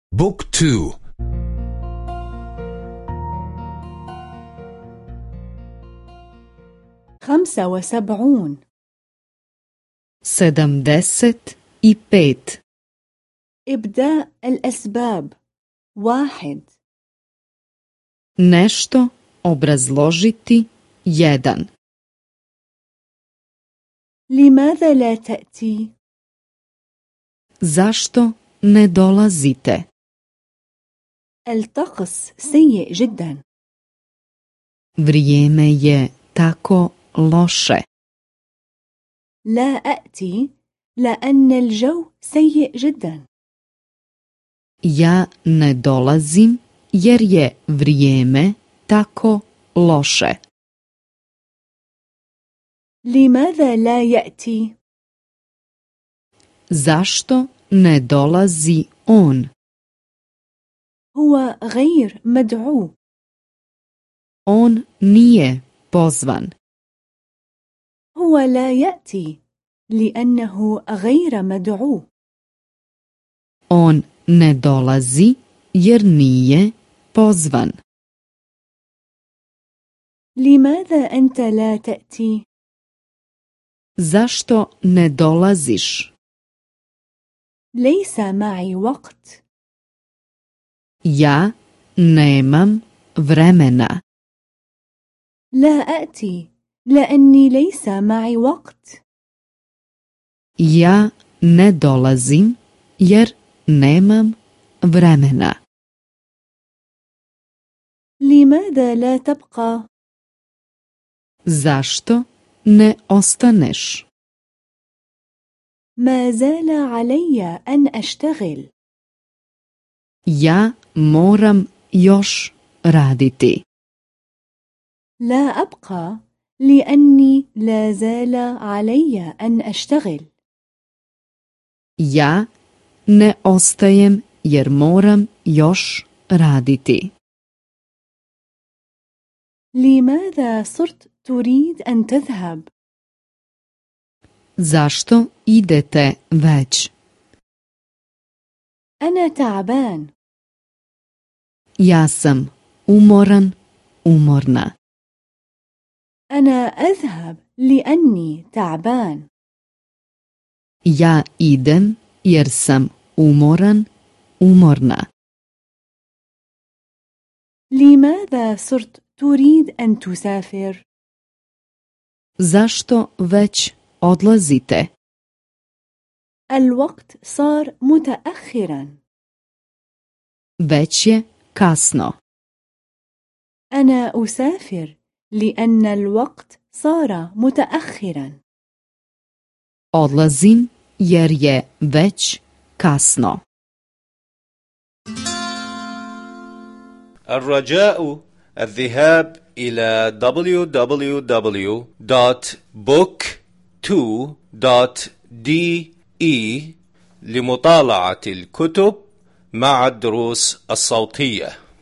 بوك 2. 75. 75. إبداء الأسباب. 1. Nešto obrazložiti. 1. لماذا لا تأتي؟ Zašto ne dolazite? الطقس سيء جدا. Vrijeme je tako loše. لا أأتي لأن الجو سيء جدا. Ja ne dolazim jer je vrijeme tako loše. لماذا لا يأتي؟ Zašto ne dolazi on? هو غير مدعو. On nije pozvan. هو لا يأتي لأنه غير مدعو. On ne dolazi jer nije pozvan. لماذا أنت لا تأتي؟ Zašto ne dolaziš? ليس معي وقت. Ja nemam vremena. لا أأتي لأني ليس معي وقت. Ja ne dolazim jer nemam vremena. لماذا لا تبقى؟ Zašto ne ostaneš? ما زال علي أن أشتغل. Ja moram još raditi. لا أبقى لأني لا زال علي أن أشتغل. Ja ne ostajem jer moram još raditi. لماذا صرت تريد أن تذهب؟ Zašto idete već? أنا تعبان. Ja sam umoran, umorna. أنا أذهب لأني تعبان. Ja idem jer sam umoran, umorna. لماذا صرت تريد أن تسافر؟ Zašto već odlazite? الوقت صار متأخرا. Već je kasno. أنا أسافر لأن الوقت صار متأخرا. Odlazim jer je već kasno. الرجاء الذهاب إلى www.book2.de لمطالعة الكتب مع الدروس الصوتية.